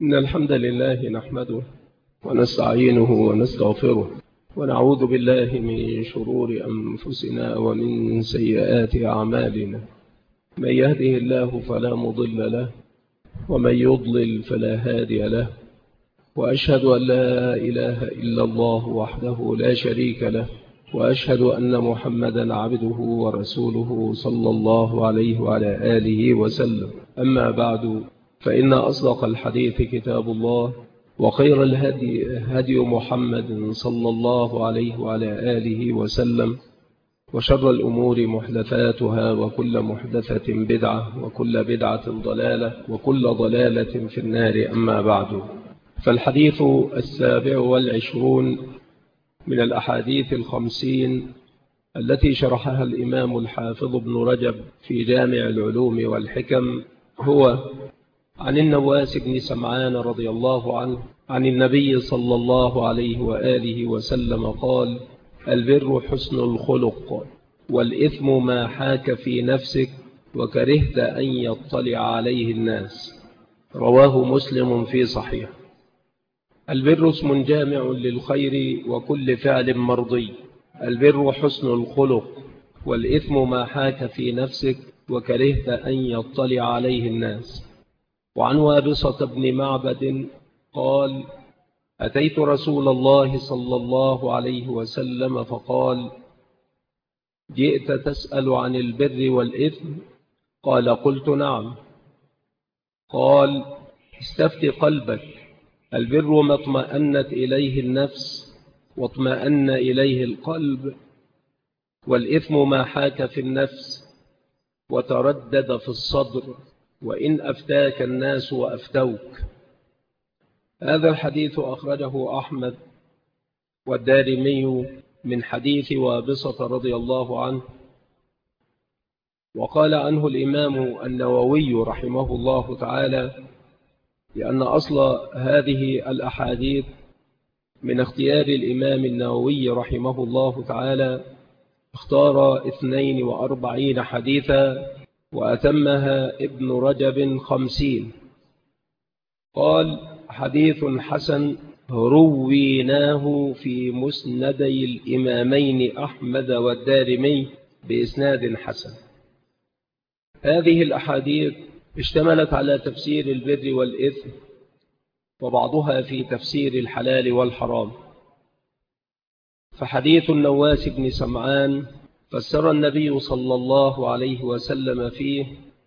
إن الحمد لله نحمده ونستعينه ونستغفره ونعوذ بالله من شرور أنفسنا ومن سيئات أعمالنا. من يهده الله فلا مضل له ومن يضلل فلا هادي له، وأشهد أن لا إله إلا الله وحده لا شريك له، وأشهد أن محمدا عبده ورسوله صلى الله عليه وعلى آله وسلم. أما بعد، فإن أصدق الحديث كتاب الله، وخير الهدي هدي محمد صلى الله عليه وعلى آله وسلم، وشر الأمور محدثاتها، وكل محدثة بدعة، وكل بدعة ضلالة، وكل ضلالة في النار. أما بعد، فالحديث 27 من الأحاديث 50 التي شرحها الإمام الحافظ ابن رجب في جامع العلوم والحكم هو عن النواس بن سمعان رضي الله عنه عن النبي صلى الله عليه وآله وسلم قال: البر حسن الخلق، والإثم ما حاك في نفسك وكرهت أن يطلع عليه الناس. رواه مسلم في صحيح. البر اسم جامع للخير وكل فعل مرضي. البر حسن الخلق، والإثم ما حاك في نفسك وكرهت أن يطلع عليه الناس. وعن وابصة بن معبد قال: أتيت رسول الله صلى الله عليه وسلم فقال: جئت تسأل عن البر والإثم؟ قال: قلت نعم. قال: استفت قلبك، البر ما اطمأنت إليه النفس واطمأن إليه القلب، والإثم ما حاك في النفس وتردد في الصدر، وإن أفتاك الناس وأفتوك. هذا الحديث أخرجه أحمد والدارمي من حديث وابصة رضي الله عنه. وقال عنه الإمام النووي رحمه الله تعالى لأن أصل هذه الأحاديث من اختيار الإمام النووي رحمه الله تعالى، اختار 42 حديثا وأتمها ابن رجب 50. قال: حديث حسن رويناه في مسندي الإمامين أحمد والدارمي بإسناد حسن. هذه الأحاديث اشتملت على تفسير البر والإثم، وبعضها في تفسير الحلال والحرام. فحديث النواس بن سمعان فسر النبي صلى الله عليه وسلم فيه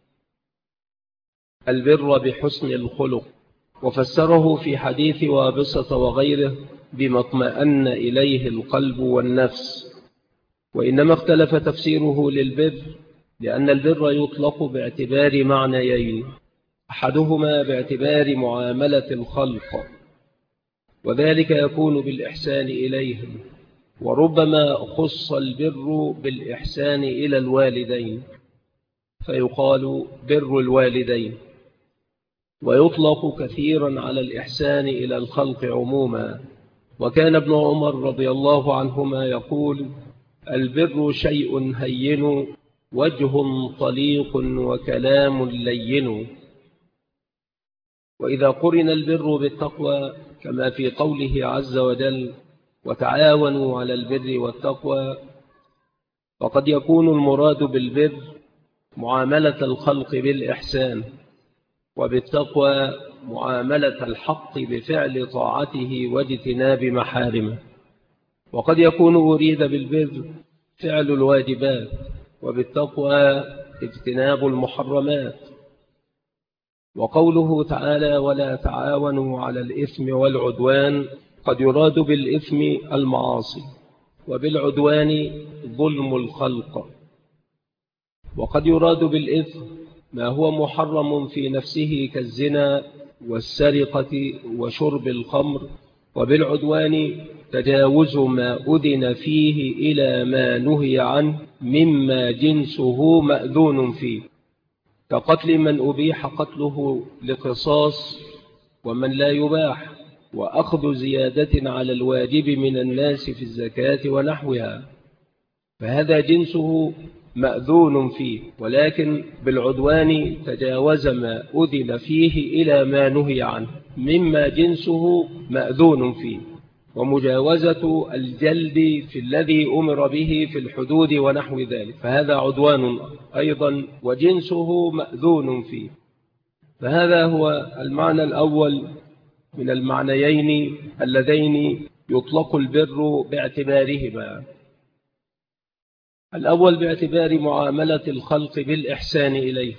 البر بحسن الخلق، وفسره في حديث وابصة وغيره بما اطمأن إليه القلب والنفس. وإنما اختلف تفسيره للبر لأن البر يطلق باعتبار معنيين: أحدهما باعتبار معاملة الخلق، وذلك يكون بالإحسان إليهم، وربما خص البر بالإحسان إلى الوالدين فيقال بر الوالدين، ويطلق كثيرا على الإحسان إلى الخلق عموما. وكان ابن عمر رضي الله عنهما يقول: البر شيء هين، وجه طليق وكلام لين. وإذا قرن البر بالتقوى كما في قوله عز وجل: وتعاونوا على البر والتقوى، فقد يكون المراد بالبر معاملة الخلق بالإحسان، وبالتقوى معاملة الحق بفعل طاعته واجتناب محارمه. وقد يكون أريد بالبر فعل الواجبات، وبالتقوى اجتناب المحرمات. وقوله تعالى: ولا تعاونوا على الإثم والعدوان، قد يراد بالإثم المعاصي، وبالعدوان ظلم الخلق. وقد يراد بالإثم ما هو محرم في نفسه كالزنا والسرقة وشرب الخمر، وبالعدوان تجاوز ما أذن فيه إلى ما نهي عنه مما جنسه مأذون فيه، كقتل من أبيح قتله لقصاص ومن لا يباح، وأخذ زيادة على الواجب من الناس في الزكاة ونحوها، فهذا جنسه مأذون فيه. ولكن بالعدوان تجاوز ما أذن فيه إلى ما نهي عنه، مما جنسه مأذون فيه، ومجاوزة الجلد في الذي أمر به في الحدود ونحو ذلك، فهذا عدوان أيضا وجنسه مأذون فيه. فهذا هو المعنى الأول من المعنيين اللذين يطلق البر باعتبارهما. الأول باعتبار معاملة الخلق بالإحسان إليه،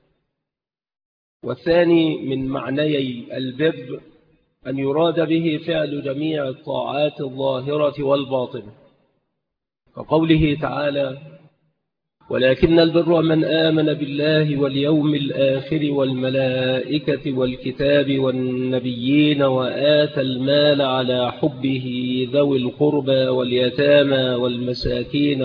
والثاني من معنيي البر أن يراد به فعل جميع الطاعات الظاهرة والباطنة، كقوله تعالى: ولكن البر من آمن بالله واليوم الآخر والملائكة والكتاب والنبيين وآتى المال على حبه ذوي القربى واليتامى والمساكين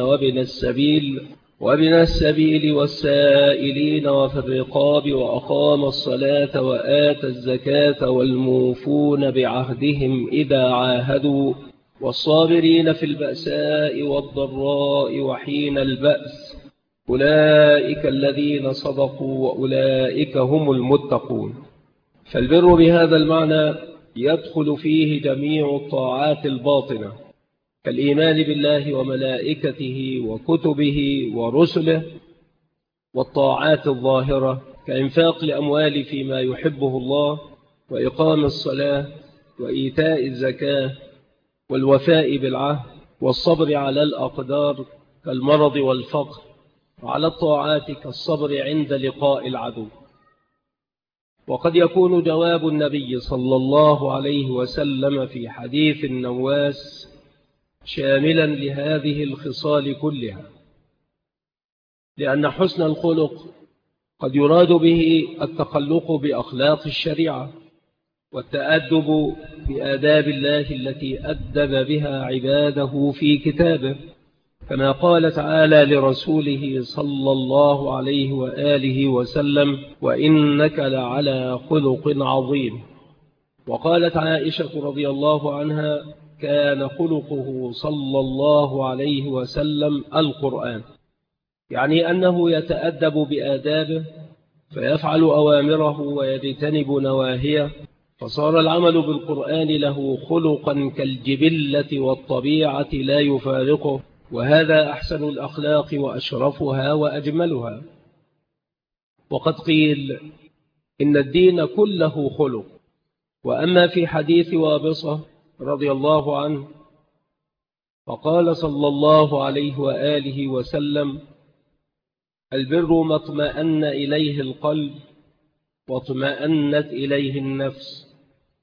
وابن السبيل والسائلين وفي الرقاب وأقام الصلاة وآتى الزكاة والموفون بعهدهم إذا عاهدوا والصابرين في البأساء والضراء وحين البأس أولئك الذين صدقوا وأولئك هم المتقون. فالبر بهذا المعنى يدخل فيه جميع الطاعات الباطنة كالإيمان بالله وملائكته وكتبه ورسله، والطاعات الظاهرة كإنفاق الأموال فيما يحبه الله وإقام الصلاة وإيتاء الزكاة والوفاء بالعهد والصبر على الأقدار كالمرض والفقر، وعلى الطاعات كالصبر عند لقاء العدو. وقد يكون جواب النبي صلى الله عليه وسلم في حديث النواس شاملا لهذه الخصال كلها، لأن حسن الخلق قد يراد به التخلق بأخلاق الشريعة والتأدب بآداب الله التي أدب بها عباده في كتابه، كما قال تعالى لرسوله صلى الله عليه وآله وسلم: وإنك لعلى خلق عظيم. وقالت عائشة رضي الله عنها: كان خلقه صلى الله عليه وسلم القرآن، يعني أنه يتأدب بآدابه فيفعل أوامره ويجتنب نواهيه، فصار العمل بالقرآن له خلقا كالجبلة والطبيعة لا يفارقه، وهذا أحسن الأخلاق وأشرفها وأجملها. وقد قيل إن الدين كله خلق. وأما في حديث وابصة رضي الله عنه فقال صلى الله عليه وآله وسلم: البر ما اطمأن إليه القلب واطمأنت إليه النفس.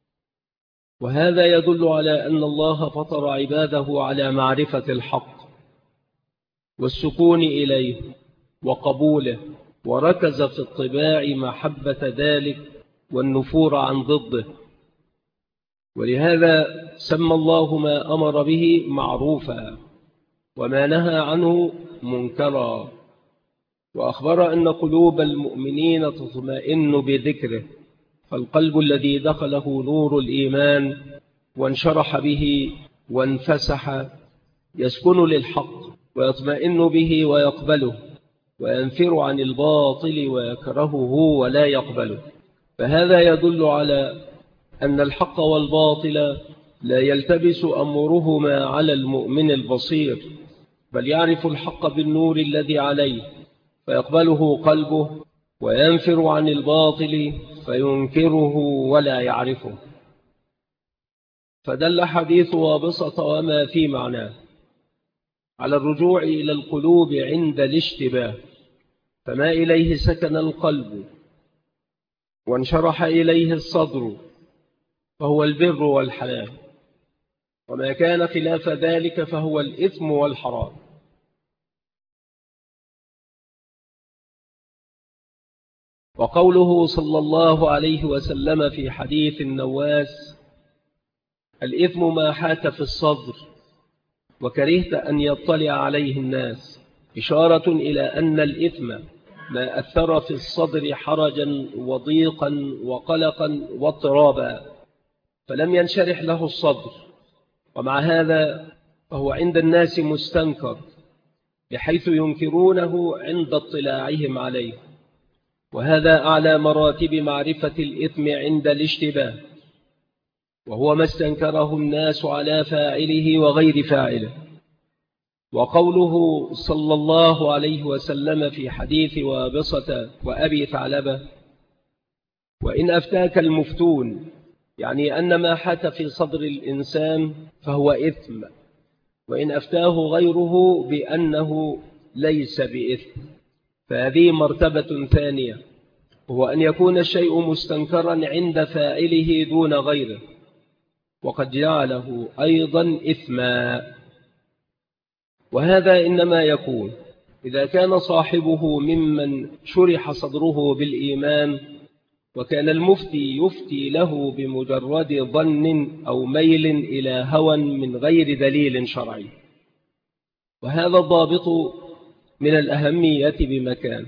وهذا يدل على أن الله فطر عباده على معرفة الحق والسكون إليه وقبوله، وركز في الطباع محبة ذلك والنفور عن ضده، ولهذا سمى الله ما أمر به معروفا وما نهى عنه منكرا، وأخبر أن قلوب المؤمنين تطمئن بذكره، فالقلب الذي دخله نور الإيمان وانشرح به وانفسح يسكن للحق ويطمئن به ويقبله، وينفر عن الباطل ويكرهه ولا يقبله. فهذا يدل على أن الحق والباطل لا يلتبس أمرهما على المؤمن البصير، بل يعرف الحق بالنور الذي عليه فيقبله قلبه، وينفر عن الباطل فينكره ولا يعرفه. فدل حديث وابصة وما في معناه على الرجوع إلى القلوب عند الاشتباه، فما إليه سكن القلب وانشرح إليه الصدر فهو البر والحلال، وما كان خلاف ذلك فهو الإثم والحرام. وقوله صلى الله عليه وسلم في حديث النواس: الإثم ما حاك في الصدر وكرهت أن يطلع عليه الناس، إشارة إلى أن الإثم ما أثر في الصدر حرجا وضيقا وقلقا واضطرابا فلم ينشرح له الصدر، ومع هذا فهو عند الناس مستنكر بحيث ينكرونه عند اطلاعهم عليه، وهذا أعلى مراتب معرفة الإثم عند الاشتباه، وهو ما استنكره الناس على فاعله وغير فاعله. وقوله صلى الله عليه وسلم في حديث وابصة وأبي ثعلبة: وإن أفتاك المفتون، يعني أن ما حاك في صدر الإنسان فهو إثم، وإن أفتاه غيره بأنه ليس بإثم، فهذه مرتبة ثانية، هو أن يكون الشيء مستنكرا عند فاعله دون غيره، وقد جعله أيضا إثما. وهذا إنما يكون إذا كان صاحبه ممن شرح صدره بالإيمان، وكان المفتي يفتي له بمجرد ظن أو ميل إلى هوى من غير دليل شرعي. وهذا الضابط من الأهمية بمكان،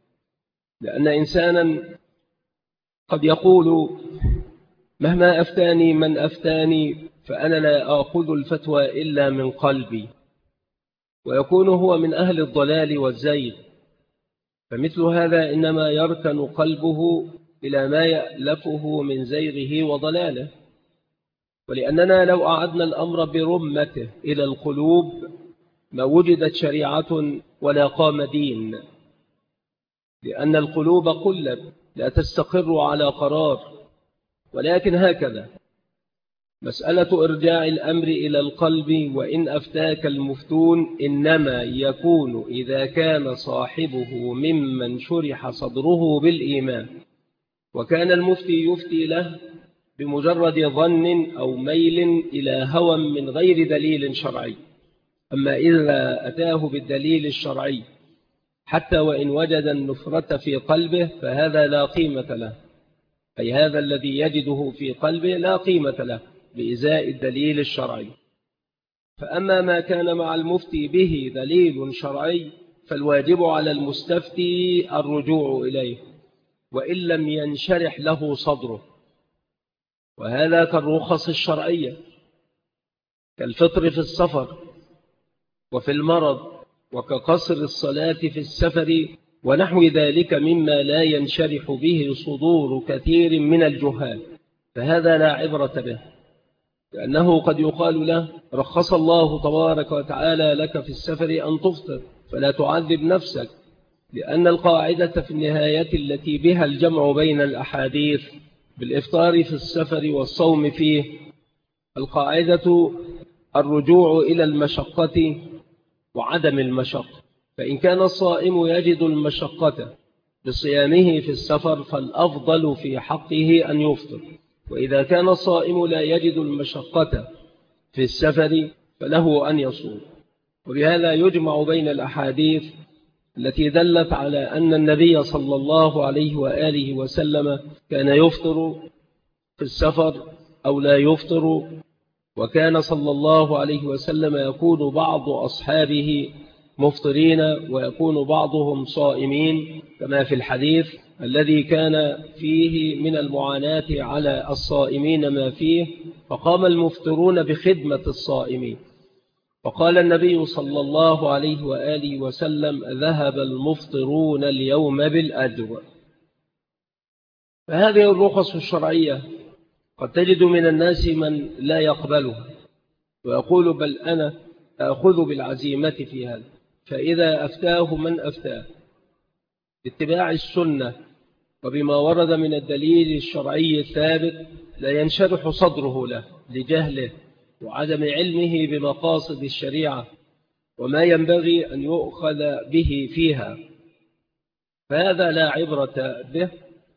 لأن إنسانا قد يقول: مهما أفتاني من أفتاني فأنا لا آخذ الفتوى إلا من قلبي، ويكون هو من أهل الضلال والزيغ. فمثل هذا إنما يركن قلبه إلى ما يألفه من زيغه وضلاله. ولأننا لو أعدنا الأمر برمته إلى القلوب ما وجدت شريعة ولا قام دين، لأن القلوب قلب لا تستقر على قرار. ولكن هكذا مسألة إرجاع الأمر إلى القلب وإن أفتاك المفتون إنما يكون إذا كان صاحبه ممن شرح صدره بالإيمان، وكان المفتي يفتي له بمجرد ظن أو ميل إلى هوى من غير دليل شرعي. أما إذا أتاه بالدليل الشرعي حتى وإن وجد النفرة في قلبه فهذا لا قيمة له، أي هذا الذي يجده في قلبه لا قيمة له بإزاء الدليل الشرعي. فأما ما كان مع المفتي به دليل شرعي فالواجب على المستفتي الرجوع إليه وإن لم ينشرح له صدره، وهذا كالرخص الشرعية كالفطر في السفر وفي المرض، وكقصر الصلاة في السفر ونحو ذلك مما لا ينشرح به صدور كثير من الجهال، فهذا لا عبرة به، لأنه قد يقال له: رخص الله تبارك وتعالى لك في السفر أن تفطر فلا تعذب نفسك، لأن القاعدة في النهاية التي بها الجمع بين الأحاديث بالإفطار في السفر والصوم فيه، القاعدة الرجوع إلى المشقة وعدم المشقة. فإن كان الصائم يجد المشقة بصيامه في السفر فالأفضل في حقه أن يفطر، وإذا كان الصائم لا يجد المشقة في السفر فله أن يصوم. وبهذا يجمع بين الأحاديث التي دلت على أن النبي صلى الله عليه وآله وسلم كان يفطر في السفر أو لا يفطر، وكان صلى الله عليه وسلم يكون بعض أصحابه مفطرين ويكون بعضهم صائمين، كما في الحديث الذي كان فيه من المعاناة على الصائمين ما فيه، فقام المفطرون بخدمة الصائمين، فقال النبي صلى الله عليه وآله وسلم: ذهب المفطرون اليوم بالأجر. فهذه الرخص الشرعية قد تجد من الناس من لا يقبلها ويقول: بل أنا أخذ بالعزيمة في هذا. فإذا أفتاه من أفتاه باتباع السنة وبما ورد من الدليل الشرعي الثابت لا ينشرح صدره له لجهله وعدم علمه بمقاصد الشريعة وما ينبغي أن يؤخذ به فيها، فهذا لا عبرة به،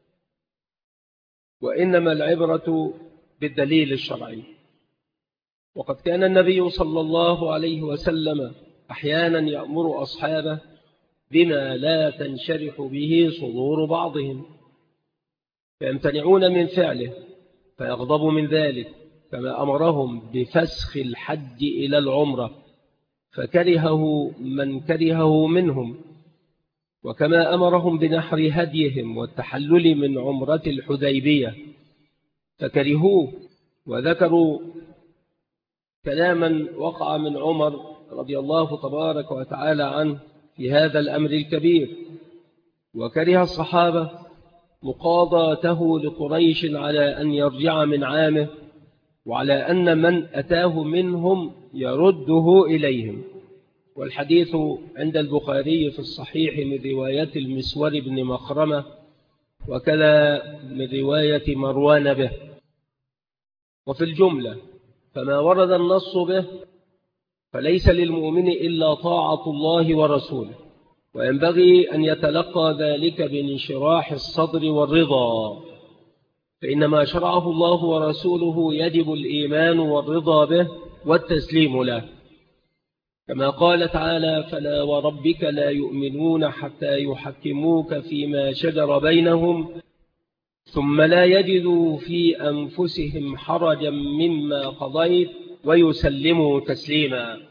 وإنما العبرة بالدليل الشرعي. وقد كان النبي صلى الله عليه وسلم أحيانا يأمر أصحابه بما لا تنشرح به صدور بعضهم فيمتنعون من فعله فيغضب من ذلك، كما أمرهم بفسخ الحج إلى العمرة فكرهه من كرهه منهم، وكما أمرهم بنحر هديهم والتحلل من عمرة الحديبية فكرهوه. وذكروا كلاما وقع من عمر رضي الله تبارك وتعالى عنه في هذا الأمر الكبير، وكره الصحابة مقاضاته لقريش على أن يرجع من عامه وعلى أن من أتاه منهم يرده إليهم. والحديث عند البخاري في الصحيح من رواية المسور بن مخرمة، وكذا من رواية مروان به. وفي الجملة فما ورد النص به فليس للمؤمن إلا طاعة الله ورسوله، وينبغي أن يتلقى ذلك بانشراح الصدر والرضا، فإن ما شرعه الله ورسوله يجب الإيمان والرضا به والتسليم له، كما قال تعالى: فلا وربك لا يؤمنون حتى يحكموك فيما شجر بينهم ثم لا يجدوا في أنفسهم حرجا مما قضيت ويسلموا تسليما.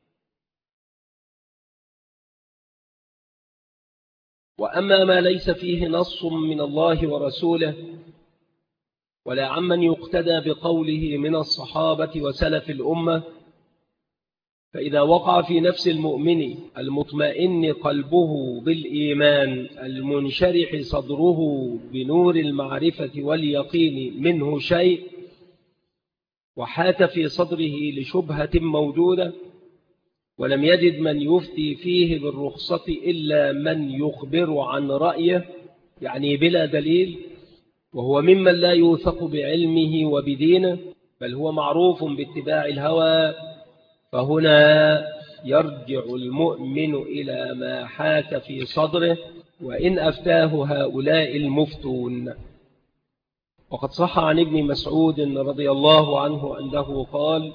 وأما ما ليس فيه نص من الله ورسوله ولا عمن يقتدى بقوله من الصحابة وسلف الأمة، فإذا وقع في نفس المؤمن المطمئن قلبه بالإيمان المنشرح صدره بنور المعرفة واليقين منه شيء، وحاك في صدره لشبهة موجودة، ولم يجد من يفتي فيه بالرخصة إلا من يخبر عن رأيه، يعني بلا دليل، وهو ممن لا يوثق بعلمه وبدينه، بل هو معروف باتباع الهوى، فهنا يرجع المؤمن إلى ما حاك في صدره وإن أفتاه هؤلاء المفتون. وقد صح عن ابن مسعود رضي الله عنه أنه قال: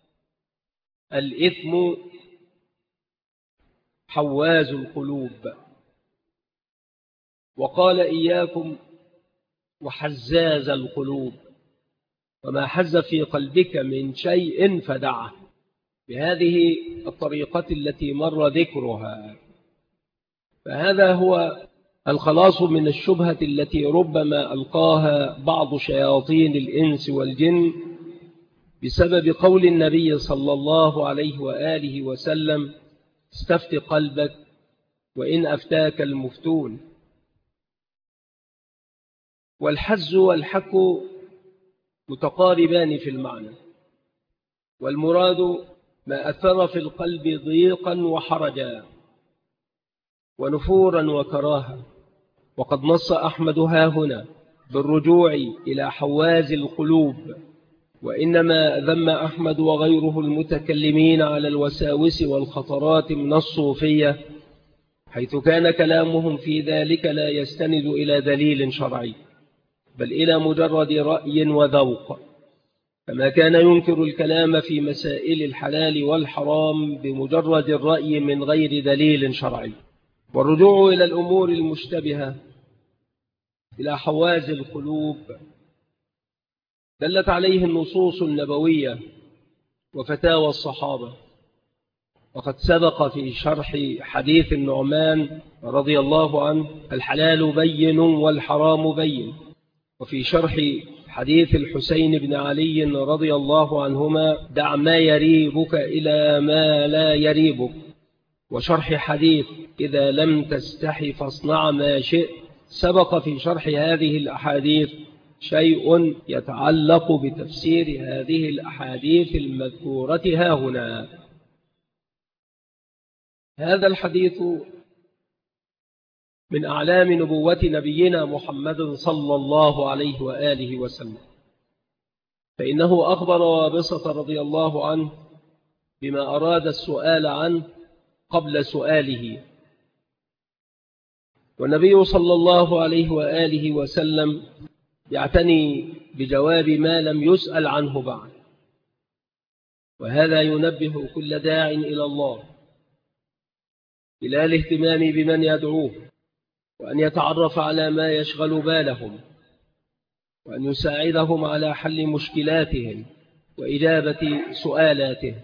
الإثم حواز القلوب. وقال: إياكم وحزاز القلوب، وما حز في قلبك من شيء فدعه، بهذه الطريقة التي مر ذكرها. فهذا هو الخلاص من الشبهة التي ربما ألقاها بعض شياطين الإنس والجن بسبب قول النبي صلى الله عليه وآله وسلم: استفت قلبك وإن أفتاك المفتون. والحز والحك متقاربان في المعنى، والمراد ما أثر في القلب ضيقا وحرجا ونفورا وكراها. وقد نص أحمد هاهنا بالرجوع إلى حواز القلوب، وإنما ذم أحمد وغيره المتكلمين على الوساوس والخطرات من الصوفية، حيث كان كلامهم في ذلك لا يستند إلى دليل شرعي، بل إلى مجرد رأي وذوق، كما كان ينكر الكلام في مسائل الحلال والحرام بمجرد الرأي من غير دليل شرعي. والرجوع إلى الأمور المشتبهة إلى حواز القلوب دلت عليه النصوص النبوية وفتاوى الصحابة. وقد سبق في شرح حديث النعمان رضي الله عنه: الحلال بين والحرام بين. وفي شرح حديث الحسين بن علي رضي الله عنهما: دع ما يريبك إلى ما لا يريبك. وشرح حديث إذا لم تستحي فاصنع ما شئت. سبق في شرح هذه الأحاديث شيء يتعلق بتفسير هذه الأحاديث المذكورة هاهنا. هذا الحديث من أعلام نبوة نبينا محمد صلى الله عليه وآله وسلم، فإنه أخبر وابصة رضي الله عنه بما أراد السؤال عنه قبل سؤاله، والنبي صلى الله عليه وآله وسلم يعتني بجواب ما لم يسأل عنه بعد، وهذا ينبه كل داع إلى الله إلى الاهتمام بمن يدعوه، وأن يتعرف على ما يشغل بالهم، وأن يساعدهم على حل مشكلاتهم وإجابة سؤالاتهم.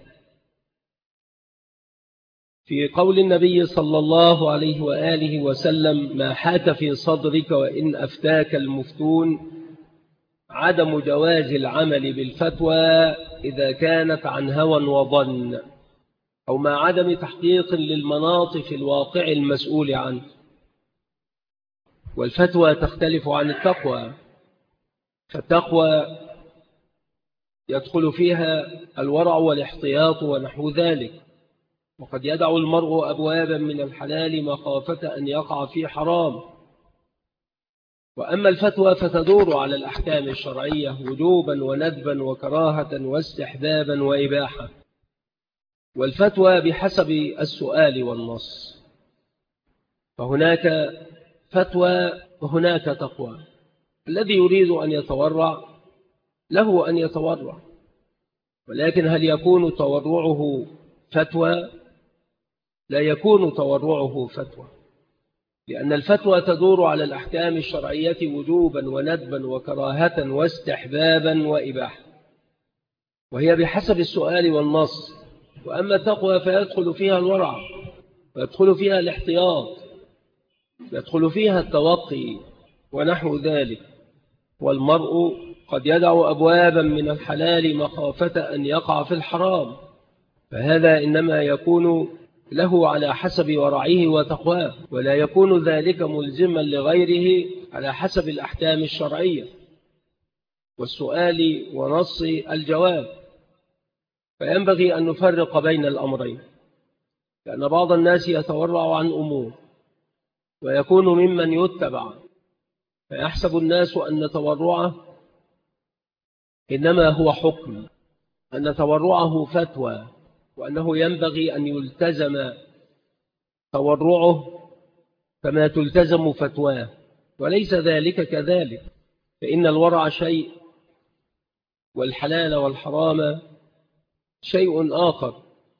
في قول النبي صلى الله عليه وآله وسلم: ما حاك في صدرك وإن أفتاك المفتون، عدم جواز العمل بالفتوى إذا كانت عن هوى وظن، أو مع عدم تحقيق للمناط في الواقع المسؤول عنه. والفتوى تختلف عن التقوى، فالتقوى يدخل فيها الورع والاحتياط ونحو ذلك. وقد يدع المرء أبوابا من الحلال مخافة أن يقع في حرام. وأما الفتوى فتدور على الأحكام الشرعية وجوبا وندبا وكراهة واستحبابا وإباحة. والفتوى بحسب السؤال والنص، فهناك فتوى وهناك تقوى. الذي يريد أن يتورع له أن يتورع، ولكن هل يكون تورعه فتوى؟ لا يكون تورعه فتوى، لأن الفتوى تدور على الأحكام الشرعية وجوبا وندبا وكراهة واستحبابا وإباحة، وهي بحسب السؤال والنص. وأما التقوى فيدخل فيها الورع، ويدخل فيها الاحتياط، يدخل فيها التوقي ونحو ذلك. والمرء قد يدع أبوابا من الحلال مخافة أن يقع في الحرام، فهذا إنما يكون له على حسب ورعه وتقواه، ولا يكون ذلك ملزما لغيره على حسب الأحكام الشرعية والسؤال ونص الجواب. فينبغي أن نفرق بين الأمرين، لأن بعض الناس يتورع عن أمور ويكون ممن يتبع، فيحسب الناس أن تورعه إنما هو حكم، أن تورعه فتوى، وأنه ينبغي أن يلتزم تورعه كما تلتزم فتواه، وليس ذلك كذلك. فإن الورع شيء والحلال والحرام شيء آخر.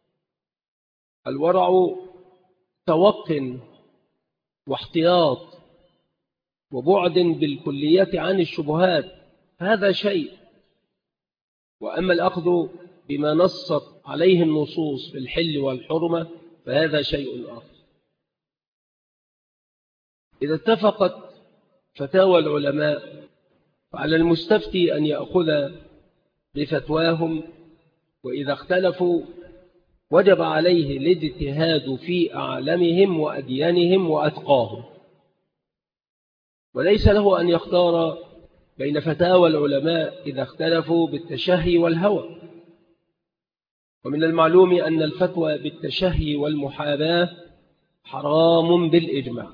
الورع توق واحتياط وبعد بالكلية عن الشبهات، هذا شيء. وأما الأخذ بما نصت عليه النصوص في الحل والحرمة فهذا شيء آخر. إذا اتفقت فتاوى العلماء فعلى المستفتي أن يأخذ بفتواهم، وإذا اختلفوا وجب عليه الاجتهاد في أعلمهم وأديانهم وأتقاهم، وليس له أن يختار بين فتاوى العلماء إذا اختلفوا بالتشهي والهوى. ومن المعلوم أن الفتوى بالتشهي والمحاباة حرام بالإجماع.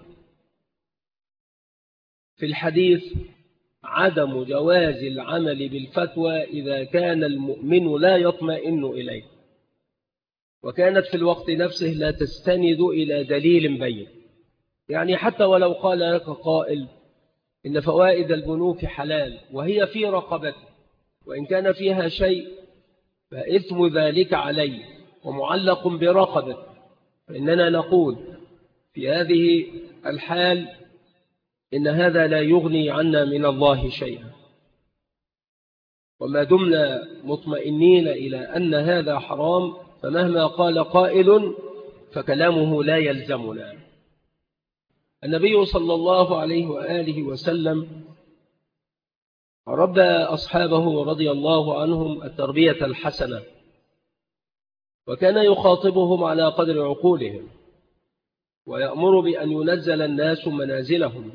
في الحديث عدم جواز العمل بالفتوى إذا كان المؤمن لا يطمئن إليه، وكانت في الوقت نفسه لا تستند إلى دليل بين. يعني حتى ولو قال لك قائل إن فوائد البنوك حلال وهي في رقبته، وإن كان فيها شيء فإثم ذلك عليه ومعلق برقبته، فإننا نقول في هذه الحال إن هذا لا يغني عنا من الله شيئا، وما دمنا مطمئنين إلى أن هذا حرام فمهما قال قائل فكلامه لا يلزمنا. النبي صلى الله عليه وآله وسلم ربى أصحابه رضي الله عنهم التربية الحسنة، وكان يخاطبهم على قدر عقولهم ويأمر بأن ينزل الناس منازلهم.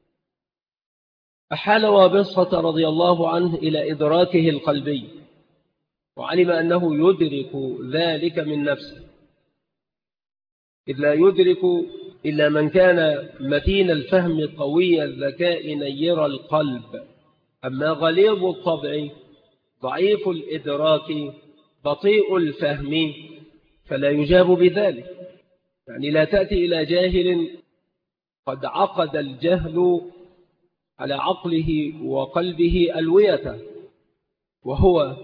أحال وابصة رضي الله عنه إلى إدراكه القلبي، وعلم أنه يدرك ذلك من نفسه، إذ لا يدرك إلا من كان متين الفهم قوي الذكاء نير القلب. أما غليظ الطبع ضعيف الإدراك بطيء الفهم فلا يجاب بذلك. يعني لا تأتي إلى جاهل قد عقد الجهل على عقله وقلبه ألوية وهو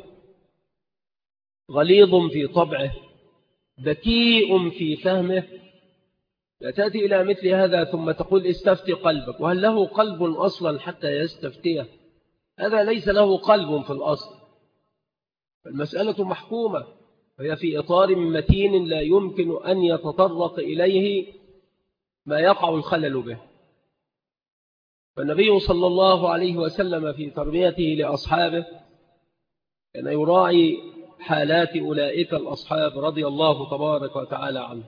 غليظ في طبعه ذكيء في فهمه، لا تأتي إلى مثل هذا ثم تقول استفتي قلبك، وهل له قلب أصلا حتى يستفتيه؟ هذا ليس له قلب في الأصل. المسألة محكومة وهي في إطار متين لا يمكن أن يتطرق إليه ما يقع الخلل به. فالنبي صلى الله عليه وسلم في تربيته لأصحابه كان يراعي حالات أولئك الأصحاب رضي الله تبارك وتعالى عنه.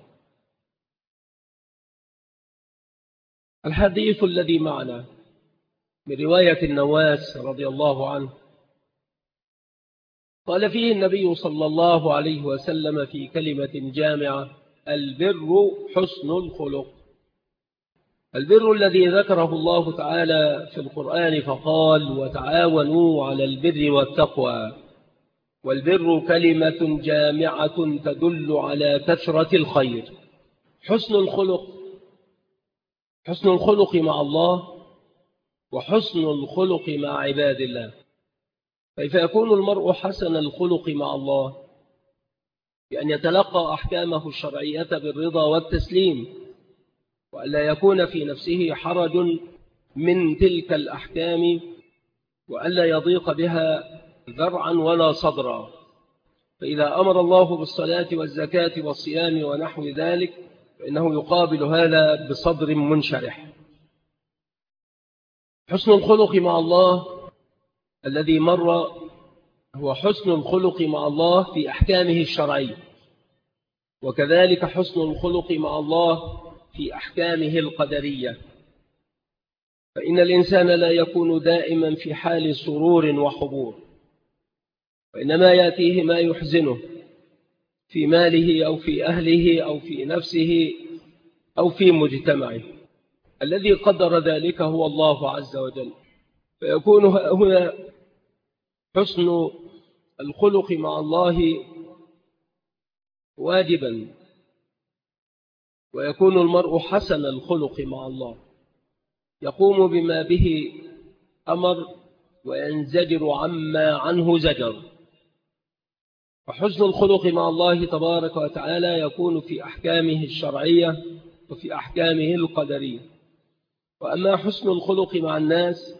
الحديث الذي معنا من رواية النواس رضي الله عنه قال فيه النبي صلى الله عليه وسلم في كلمة جامعة: البر حسن الخلق. البر الذي ذكره الله تعالى في القرآن فقال: وتعاونوا على البر والتقوى. والبر كلمة جامعة تدل على كثرة الخير. حسن الخلق، حسن الخلق مع الله وحسن الخلق مع عباد الله. كيف يكون المرء حسن الخلق مع الله؟ بأن يتلقى أحكامه الشرعية بالرضا والتسليم، وألا يكون في نفسه حرج من تلك الأحكام، وألا يضيق بها ذرعا ولا صدرا. فإذا أمر الله بالصلاة والزكاة والصيام ونحو ذلك فإنه يقابل هذا بصدر منشرح. حسن الخلق مع الله الذي مر هو حسن الخلق مع الله في أحكامه الشرعية، وكذلك حسن الخلق مع الله في أحكامه القدرية. فإن الإنسان لا يكون دائما في حال سرور وحبور، وإنما يأتيه ما يحزنه في ماله أو في أهله أو في نفسه أو في مجتمعه. الذي قدر ذلك هو الله عز وجل. فيكون هنا حسن الخلق مع الله واجبا، ويكون المرء حسن الخلق مع الله، يقوم بما به أمر وينزجر عما عنه زجر. وحسن الخلق مع الله تبارك وتعالى يكون في أحكامه الشرعية وفي أحكامه القدرية. وأما حسن الخلق مع الناس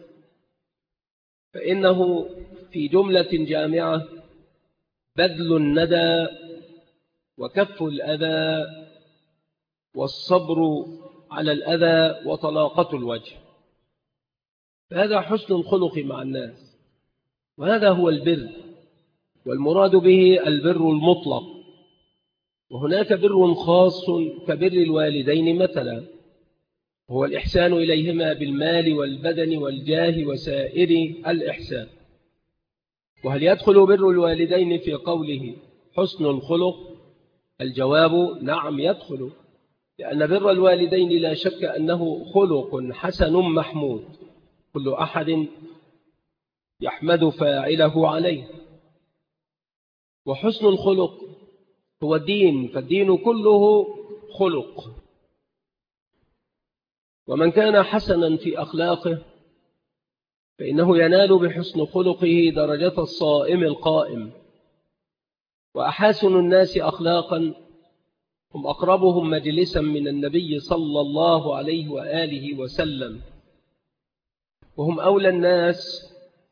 فإنه في جملة جامعة بذل الندى وكف الأذى والصبر على الأذى وطلاقة الوجه. فهذا حسن الخلق مع الناس، وهذا هو البر، والمراد به البر المطلق. وهناك بر خاص كبر الوالدين مثلا، هو الإحسان إليهما بالمال والبدن والجاه وسائر الإحسان. وهل يدخل بر الوالدين في قوله حسن الخلق؟ الجواب نعم يدخل، لأن بر الوالدين لا شك أنه خلق حسن محمود، كل أحد يحمد فاعله عليه. وحسن الخلق هو الدين، فالدين كله خلق. ومن كان حسنا في أخلاقه فإنه ينال بحسن خلقه درجة الصائم القائم. وأحاسن الناس أخلاقا هم أقربهم مجلسا من النبي صلى الله عليه وآله وسلم، وهم أولى الناس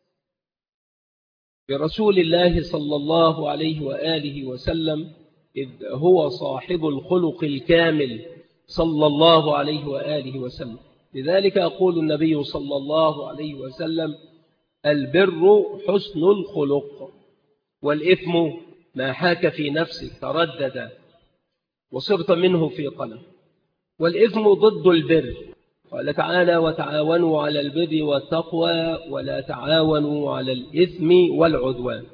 برسول الله صلى الله عليه وآله وسلم، إذ هو صاحب الخلق الكامل صلى الله عليه وآله وسلم. لذلك يقول النبي صلى الله عليه وسلم: البر حسن الخلق، والإثم ما حاك في نفسك تردد وصرت منه في قلب. والإثم ضد البر، قال تعالى: وتعاونوا على البر والتقوى ولا تعاونوا على الإثم والعدوان.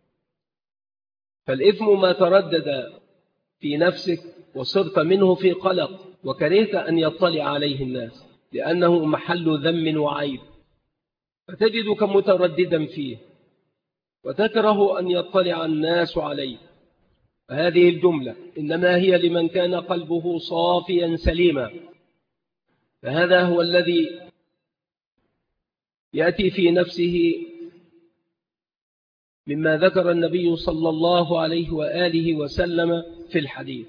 فالإثم ما تردد في نفسك وصرت منه في قلق وكرهت أن يطلع عليه الناس، لأنه محل ذم وعيب، فتجدك مترددا فيه وتكره أن يطلع الناس عليه. فهذه الجملة إنما هي لمن كان قلبه صافيا سليما، فهذا هو الذي يأتي في نفسه مما ذكر النبي صلى الله عليه وآله وسلم في الحديث،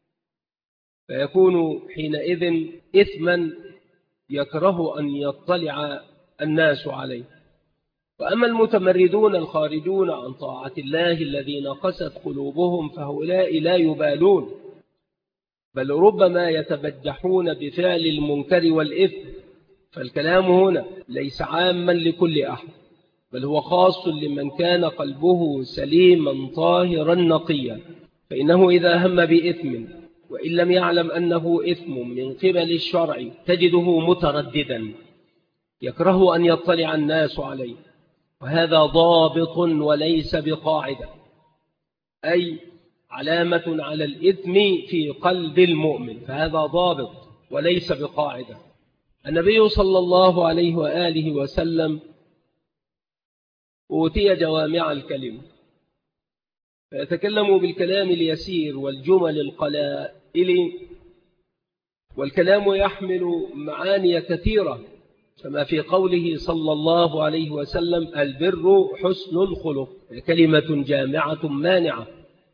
فيكون حينئذ إثما يكره أن يطلع الناس عليه. وأما المتمردون الخارجون عن طاعة الله الذين قست قلوبهم فهؤلاء لا يبالون، بل ربما يتبجحون بفعل المنكر والإثم. فالكلام هنا ليس عاما لكل أحد، بل هو خاص لمن كان قلبه سليما طاهرا نقيا، فإنه إذا هم بإثم وإن لم يعلم أنه إثم من قبل الشرع تجده مترددا يكره أن يطلع الناس عليه. وهذا ضابط وليس بقاعدة، أي علامة على الإثم في قلب المؤمن، فهذا ضابط وليس بقاعدة. النبي صلى الله عليه وآله وسلم أوتي جوامع الكلم، فيتكلم بالكلام اليسير والجمل القلائل، والكلام يحمل معاني كثيرة، كما في قوله صلى الله عليه وسلم: البر حسن الخلق، كلمة جامعة مانعة.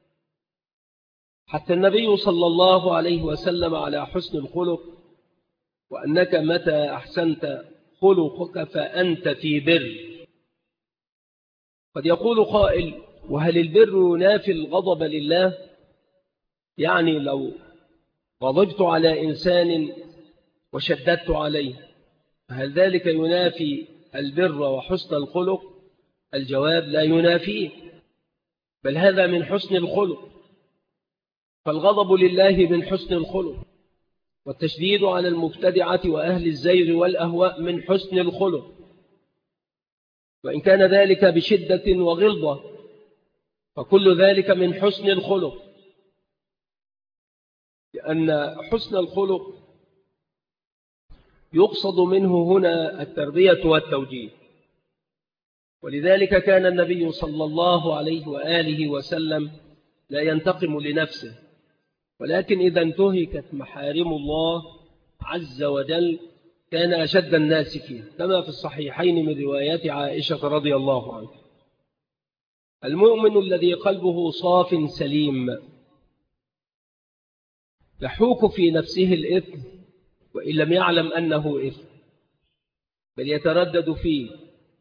حتى النبي صلى الله عليه وسلم على حسن الخلق، وأنك متى أحسنت خلقك فأنت في بر. قد يقول قائل: وهل البر ينافي الغضب لله؟ يعني لو غضبت على إنسان وشددت عليه، فهل ذلك ينافي البر وحسن الخلق؟ الجواب: لا ينافيه، بل هذا من حسن الخلق. فالغضب لله من حسن الخلق، والتشديد على المبتدعة وأهل الزيغ والأهواء من حسن الخلق، وإن كان ذلك بشدة وغلظة، فكل ذلك من حسن الخلق، لأن حسن الخلق يقصد منه هنا التربية والتوجيه. ولذلك كان النبي صلى الله عليه وآله وسلم لا ينتقم لنفسه، ولكن إذا انتهكت محارم الله عز وجل كان أشد الناس فيه، كما في الصحيحين من روايات عائشة رضي الله عنها. المؤمن الذي قلبه صاف سليم يحوك في نفسه الإثم وإن لم يعلم أنه إثم، بل يتردد فيه،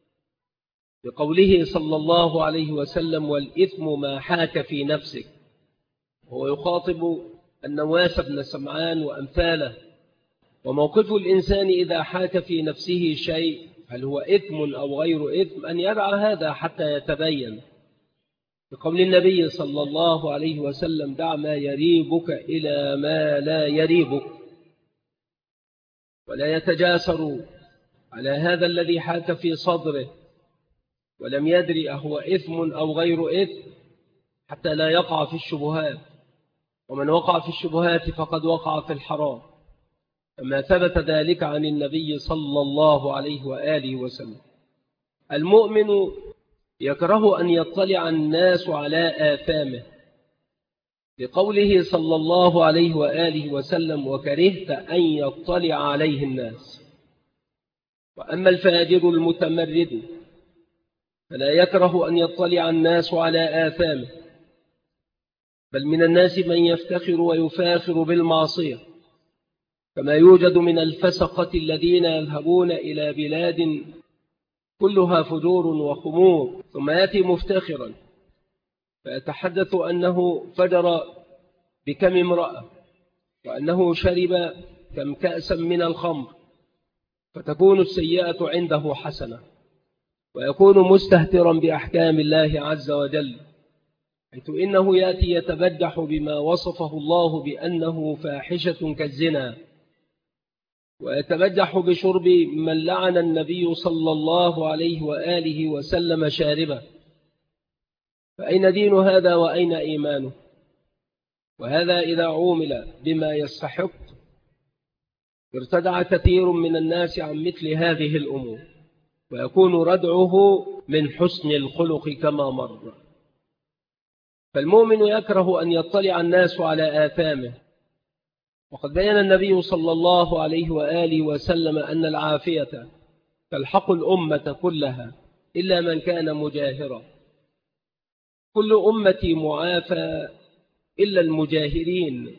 بقوله صلى الله عليه وسلم: والإثم ما حاك في نفسك. هو يخاطب النواس بن سمعان وأمثاله. وموقف الإنسان إذا حاك في نفسه شيء، هل هو إثم أو غير إثم، أن يدع هذا حتى يتبين، بقول النبي صلى الله عليه وسلم: دع ما يريبك إلى ما لا يريبك. ولا يتجاسر على هذا الذي حاك في صدره ولم يدري أهو إثم أو غير إثم، حتى لا يقع في الشبهات، ومن وقع في الشبهات فقد وقع في الحرام، كما ثبت ذلك عن النبي صلى الله عليه وآله وسلم. المؤمن يكره أن يطلع الناس على آثامه، لقوله صلى الله عليه وآله وسلم: وكرهت أن يطلع عليه الناس. وأما الفاجر المتمرد فلا يكره أن يطلع الناس على آثامه، بل من الناس من يفتخر ويفاخر بالمعصية، كما يوجد من الفسقة الذين يذهبون إلى بلاد كلها فجور وخمور، ثم يأتي مفتخرا فيتحدث أنه فجر بكم امرأة، وأنه شرب كم كأسا من الخمر، فتكون السيئة عنده حسنة، ويكون مستهترا بأحكام الله عز وجل، حيث إنه يأتي يتبجح بما وصفه الله بأنه فاحشة كالزنا، ويتبجح بشرب من لعن النبي صلى الله عليه وآله وسلم شاربه. فأين دين هذا وأين إيمانه؟ وهذا إذا عومل بما يستحق ارتدع كثير من الناس عن مثل هذه الأمور، ويكون ردعه من حسن الخلق كما مر. فالمؤمن يكره أن يطلع الناس على آثامه، وقد بين النبي صلى الله عليه وآله وسلم أن العافية تلحق الأمة كلها إلا من كان مجاهرا. كل أمتي معافى إلا المجاهرين.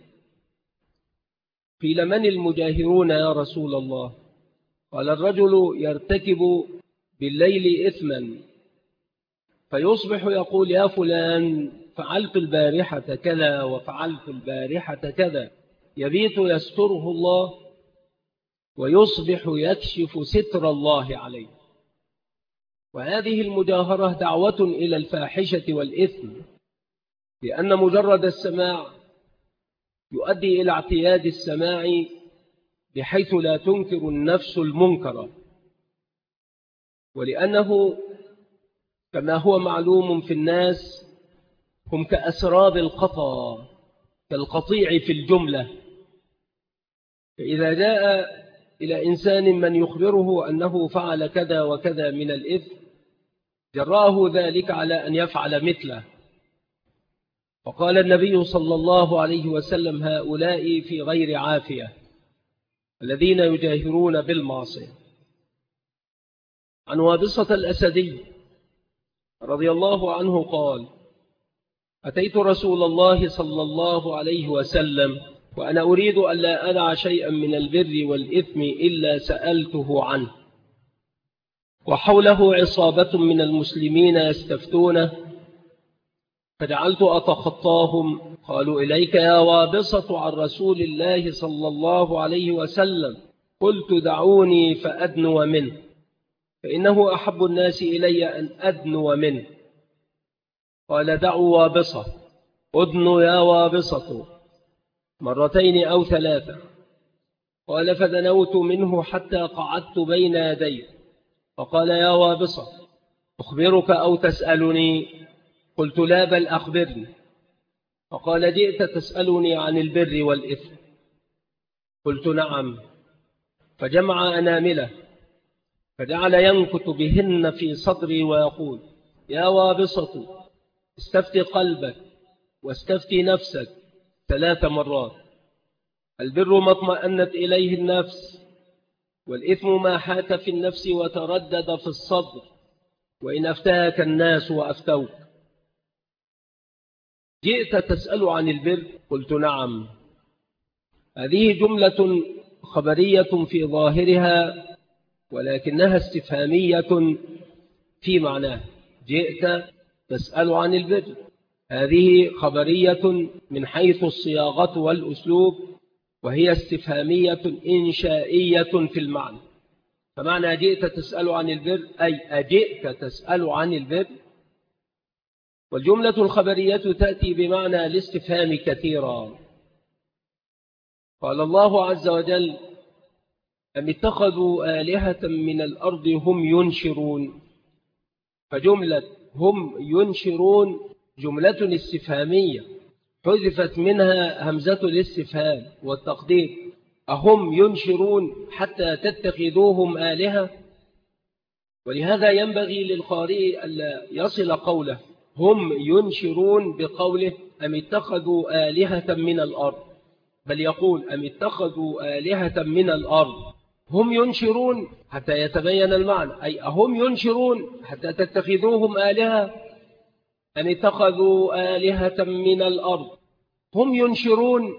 قيل: من المجاهرون يا رسول الله؟ قال: الرجل يرتكب بالليل إثما فيصبح يقول: يا فلان فعلت البارحة كذا وفعلت البارحة كذا، يبيت يستره الله ويصبح يكشف ستر الله عليه. وهذه المجاهرة دعوة إلى الفاحشة والإثم، لأن مجرد السماع يؤدي إلى اعتياد السماع بحيث لا تنكر النفس المنكر، ولأنه كما هو معلوم في الناس هم كأسراب القطا، كالقطيع في الجملة. فإذا جاء إلى إنسان من يخبره أنه فعل كذا وكذا من الإثم جراه ذلك على أن يفعل مثله. وقال النبي صلى الله عليه وسلم: هؤلاء في غير عافية، الذين يجاهرون بالمعصية. عن وابصة الأسدي رضي الله عنه قال: أتيت رسول الله صلى الله عليه وسلم وأنا أريد أن لا أدع شيئا من البر والإثم إلا سألته عنه، وحوله عصابة من المسلمين يستفتونه، فجعلت أتخطاهم. قالوا: إليك يا وابصة عن رسول الله صلى الله عليه وسلم. قلت: دعوني فأدنو منه، فإنه أحب الناس إلي أن أدنو منه. قال: دعوا وابصة، أدنو يا وابصة، مرتين أو ثلاثة. قال: فدنوت منه حتى قعدت بين يديه، فقال: يا وابصة، أخبرك أو تسألني؟ قلت: لا، بل أخبرني. فقال: جئت تسألني عن البر والإثم؟ قلت: نعم. فجمع أنامله فجعل ينكت بهن في صدري ويقول: يا وابصة، استفتي قلبك واستفتي نفسك 3 مرات. البر ما اطمأنت إليه النفس، والإثم ما حاك في النفس وتردد في الصدر، وإن أفتاك الناس وأفتوك. جئت تسأل عن البر؟ قلت: نعم. هذه جملة خبرية في ظاهرها، ولكنها استفهامية في معناها. جئت تسأل عن البر، هذه خبرية من حيث الصياغة والأسلوب، وهي استفهامية إنشائية في المعنى. فمعنى جئت تسأل عن البر أي أجئت تسأل عن البر. والجملة الخبرية تأتي بمعنى الاستفهام كثيرا. قال الله عز وجل: أم اتخذوا آلهة من الأرض هم ينشرون. فجملة هم ينشرون جملة استفهامية حذفت منها همزة الاستفهام والتقدير: أهم ينشرون حتى تتخذوهم آلهة. ولهذا ينبغي للقارئ ألا يصل قوله هم ينشرون بقوله أم اتخذوا آلهة من الأرض، بل يقول أم اتخذوا آلهة من الأرض هم ينشرون حتى يتبين المعنى، أي أهم ينشرون حتى تتخذوهم آلهة، أم اتخذوا آلهة من الأرض هم ينشرون.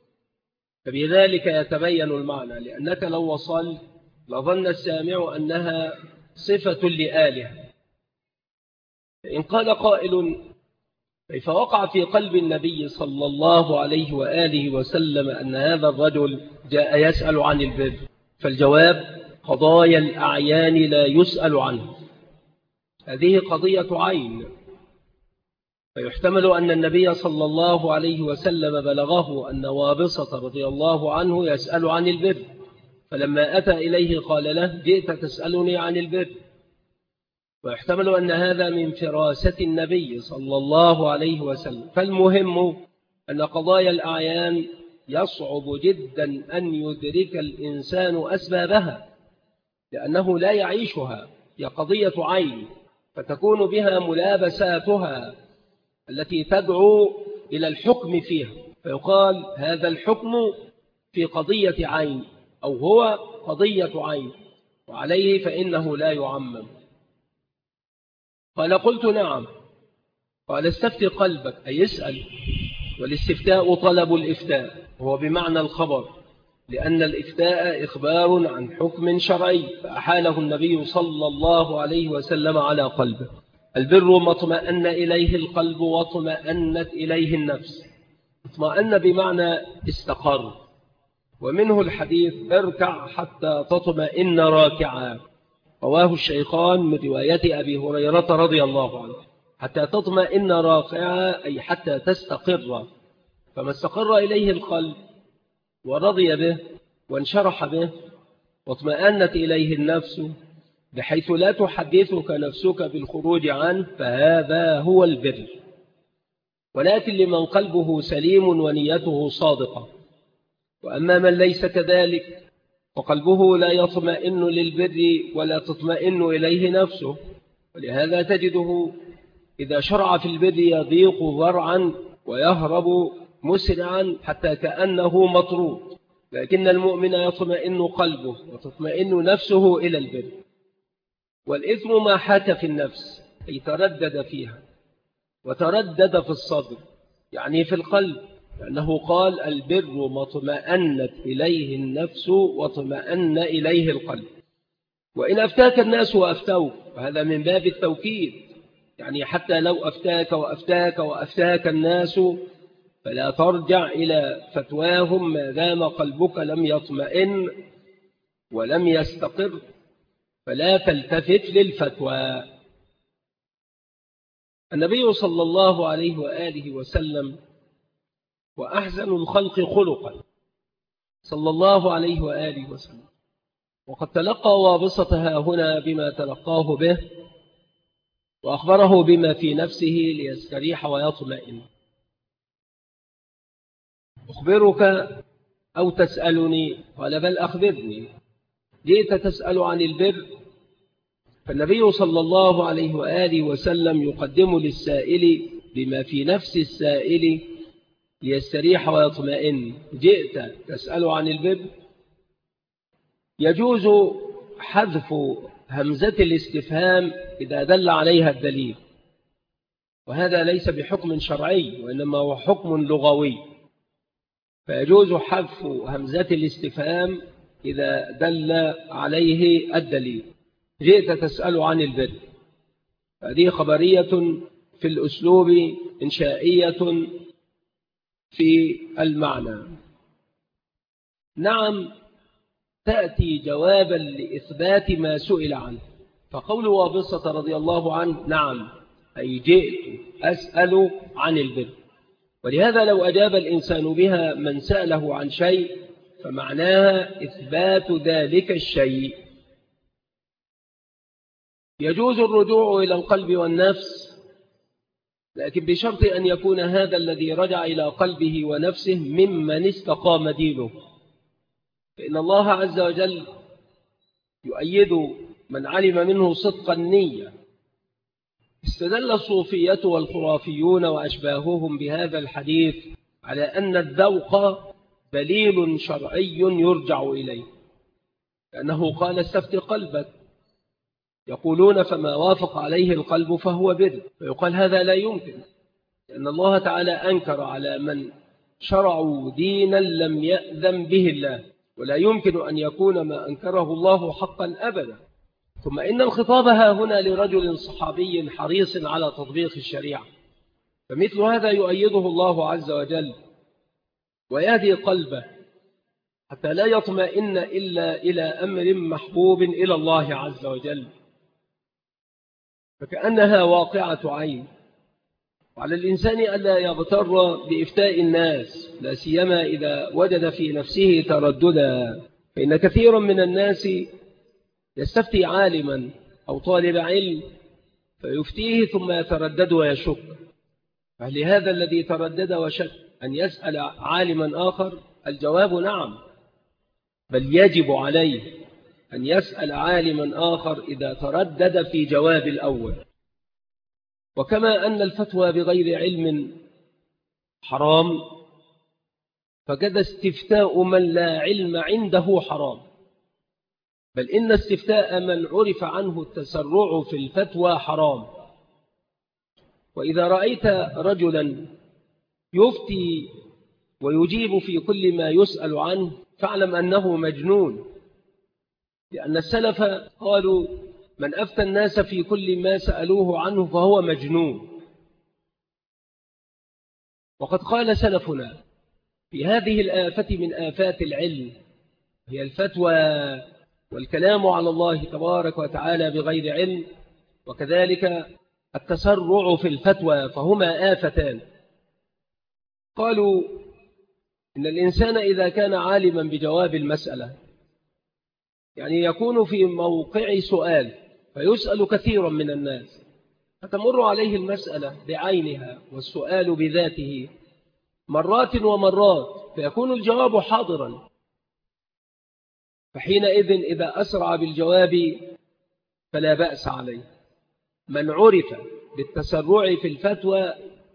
فبذلك يتبين المعنى، لأنك لو وصل لظن السامع أنها صفة لآلهة. إن قال قائل: كيف وقع في قلب النبي صلى الله عليه وآله وسلم أن هذا الرجل جاء يسأل عن البر؟ فالجواب: قضايا الأعيان لا يسأل عنه، هذه قضية عين. فيحتمل أن النبي صلى الله عليه وسلم بلغه أن وابصة رضي الله عنه يسأل عن البر، فلما أتى إليه قال له: جئت تسألني عن البر. ويحتمل أن هذا من فراسة النبي صلى الله عليه وسلم. فالمهم أن قضايا الأعيان يصعب جدا أن يدرك الإنسان أسبابها، لأنه لا يعيشها، هي قضية عين، فتكون بها ملابساتها التي تدعو إلى الحكم فيها، فيقال هذا الحكم في قضية عين، أو هو قضية عين، وعليه فإنه لا يعمم. قال: قلت: نعم. قال: استفتي قلبك، أي اسأل. والاستفتاء طلب الإفتاء، وهو بمعنى الخبر، لأن الإفتاء إخبار عن حكم شرعي، فأحاله النبي صلى الله عليه وسلم على قلبه. البر ما اطمأن إليه القلب واطمأنت إليه النفس. اطمأن بمعنى استقر، ومنه الحديث: اركع حتى تطمئن راكعا، رواه الشيخان من رواية أبي هريرة رضي الله عنه. حتى تطمئن راكعا أي حتى تستقر، فما استقر إليه القلب ورضي به وانشرح به واطمأنت إليه النفس، بحيث لا تحدثك نفسك بالخروج عنه، فهذا هو البر. ولكن لمن قلبه سليم ونيته صادقة. وأما من ليس كذلك وقلبه لا يطمئن للبر ولا تطمئن إليه نفسه، ولهذا تجده إذا شرع في البر يضيق ذرعا ويهرب مسرعا حتى كأنه مطرود. لكن المؤمن يطمئن قلبه وتطمئن نفسه إلى البر. والإثم ما حاك في النفس، أي تردد فيها وتردد في الصدر، يعني في القلب، لأنه قال البر ما اطمأنت إليه النفس واطمأن إليه القلب. وإن أفتاك الناس وأفتوك، وهذا من باب التوكيد، يعني حتى لو أفتاك وأفتاك وأفتاك الناس فلا ترجع إلى فتواهم ما دام قلبك لم يطمئن ولم يستقر، فلا تلتفت للفتوى. النبي صلى الله عليه وآله وسلم وأحسن الخلق خلقا صلى الله عليه وآله وسلم، وقد تلقى وابسطها هنا بما تلقاه به، وأخبره بما في نفسه ليستريح ويطمئن. أخبرك أو تسألني؟ قال بل أخبرني. جئت تسأل عن البر، فالنبي صلى الله عليه وآله وسلم يقدم للسائل بما في نفس السائل ليستريح ويطمئن. جئت تسأل عن البر، يجوز حذف همزة الاستفهام إذا دل عليها الدليل، وهذا ليس بحكم شرعي وإنما هو حكم لغوي، فيجوز حذف همزة الاستفهام إذا دل عليه الدليل. جئت تسأل عن البر، هذه خبرية في الأسلوب، إنشائية في المعنى. نعم تأتي جوابا لإثبات ما سئل عنه، فقول وابصة رضي الله عنه نعم أي جئت أسأل عن البر. ولهذا لو أجاب الإنسان بها من سأله عن شيء فمعناها إثبات ذلك الشيء. يجوز الرجوع إلى القلب والنفس، لكن بشرط أن يكون هذا الذي رجع إلى قلبه ونفسه ممن استقام دينه، فإن الله عز وجل يؤيد من علم منه صدق النية. استدل الصوفية والخرافيون وأشباههم بهذا الحديث على أن الذوق دليل شرعي يرجع إليه، لأنه قال استفت قلبك، يقولون فما وافق عليه القلب فهو بر، فيقال هذا لا يمكن، لأن الله تعالى أنكر على من شرعوا دينا لم يأذن به الله، ولا يمكن أن يكون ما أنكره الله حقا أبدا. ثم إن الخطاب ها هنا لرجل صحابي حريص على تطبيق الشريعة، فمثل هذا يؤيده الله عز وجل ويهدي قلبه حتى لا يطمئن إلا إلى أمر محبوب إلى الله عز وجل، فكأنها واقعة عين. وعلى الإنسان ألا يغتر بإفتاء الناس، لا سيما إذا وجد في نفسه ترددا، فإن كثيرا من الناس يستفتي عالما أو طالب علم فيفتيه ثم يتردد ويشك. فلهذا الذي تردد وشك أن يسأل عالما آخر؟ الجواب نعم، بل يجب عليه أن يسأل عالما آخر إذا تردد في جواب الأول. وكما أن الفتوى بغير علم حرام، فكذا استفتاء من لا علم عنده حرام، بل إن استفتاء من عرف عنه التسرع في الفتوى حرام. وإذا رأيت رجلا يفتي ويجيب في كل ما يسأل عنه فاعلم أنه مجنون، لأن السلف قالوا من أفتى الناس في كل ما سألوه عنه فهو مجنون. وقد قال سلفنا في هذه الآفة من آفات العلم، هي الفتوى والكلام على الله تبارك وتعالى بغير علم، وكذلك التسرع في الفتوى، فهما آفتان. قالوا إن الإنسان إذا كان عالما بجواب المسألة، يعني يكون في موقع سؤال فيسأل كثيرا من الناس، فتمر عليه المسألة بعينها والسؤال بذاته مرات ومرات، فيكون الجواب حاضرا. فحينئذ إذا أسرع بالجواب فلا بأس عليه. من عرف بالتسرع في الفتوى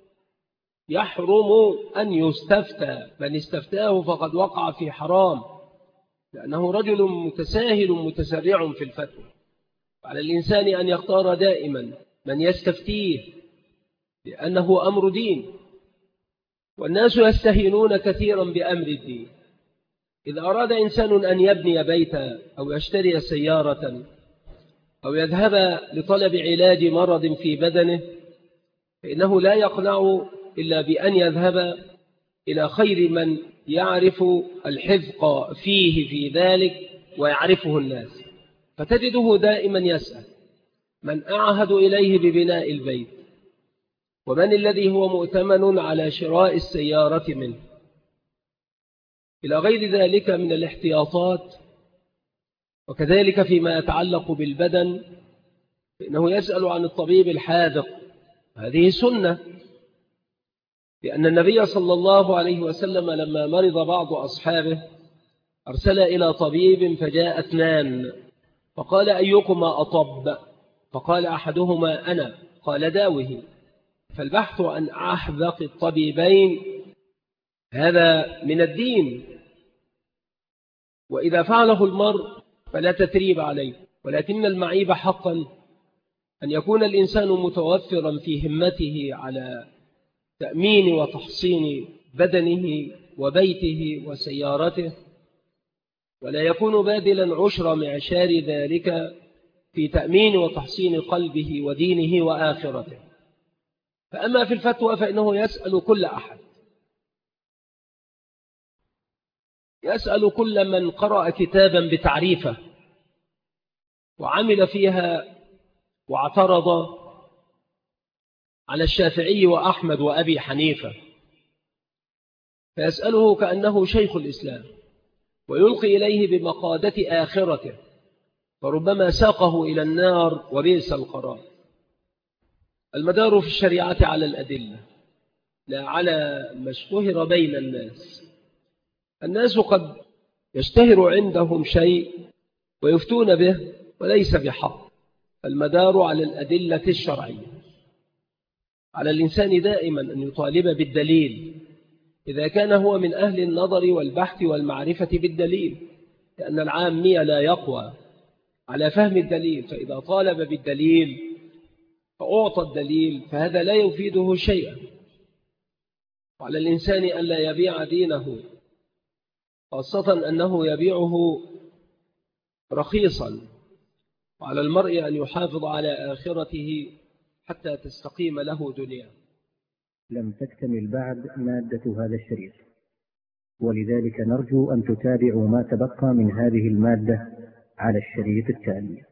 يحرم أن يستفتى، من استفتاه فقد وقع في حرام، لأنه رجل متساهل متسرع في الفتوى. على الإنسان أن يختار دائما من يستفتيه، لأنه أمر دين، والناس يستهينون كثيرا بأمر الدين. إذا أراد إنسان أن يبني بيتا أو يشتري سيارة أو يذهب لطلب علاج مرض في بدنه، فإنه لا يقنع إلا بأن يذهب إلى خير من يعرف الحذق فيه في ذلك ويعرفه الناس. فتجده دائما يسأل من أعهد إليه ببناء البيت، ومن الذي هو مؤتمن على شراء السيارة منه، إلى غير ذلك من الاحتياطات. وكذلك فيما يتعلق بالبدن، فإنه يسأل عن الطبيب الحاذق، هذه سنة، لأن النبي صلى الله عليه وسلم لما مرض بعض أصحابه أرسل إلى طبيب، فجاء اثنان فقال أيكما أطب؟ فقال أحدهما أنا، قال داوه. فالبحث عن أحذق الطبيبين هذا من الدين، وإذا فعله المرء فلا تثريب عليه، ولكن المعيب حقا أن يكون الإنسان متوفرا في همته على تأمين وتحصين بدنه وبيته وسيارته، ولا يكون باذلا عشر معشار ذلك في تأمين وتحصين قلبه ودينه وآخرته. فأما في الفتوى فإنه يسأل كل أحد، يسأل كل من قرأ كتابا بتعريفه وعمل فيها واعترض على الشافعي وأحمد وأبي حنيفة، فيسأله كأنه شيخ الإسلام ويلقي إليه بمقادة آخرته، فربما ساقه إلى النار وبئس القرار. المدار في الشريعة على الأدلة لا على ما اشتهر بين الناس. الناس قد يشتهر عندهم شيء ويفتون به وليس بحق. المدار على الأدلة الشرعية. على الإنسان دائما أن يطالب بالدليل إذا كان هو من أهل النظر والبحث والمعرفة بالدليل، لأن العامي لا يقوى على فهم الدليل، فإذا طالب بالدليل فأعطى الدليل فهذا لا يفيده شيئا. وعلى الإنسان أن لا يبيع دينه، خاصة أنه يبيعه رخيصا، وعلى المرء أن يحافظ على آخرته حتى تستقيم له دنيا. لم تكتمل بعد مادة هذا الشريط، ولذلك نرجو أن تتابعوا ما تبقى من هذه المادة على الشريط التالي.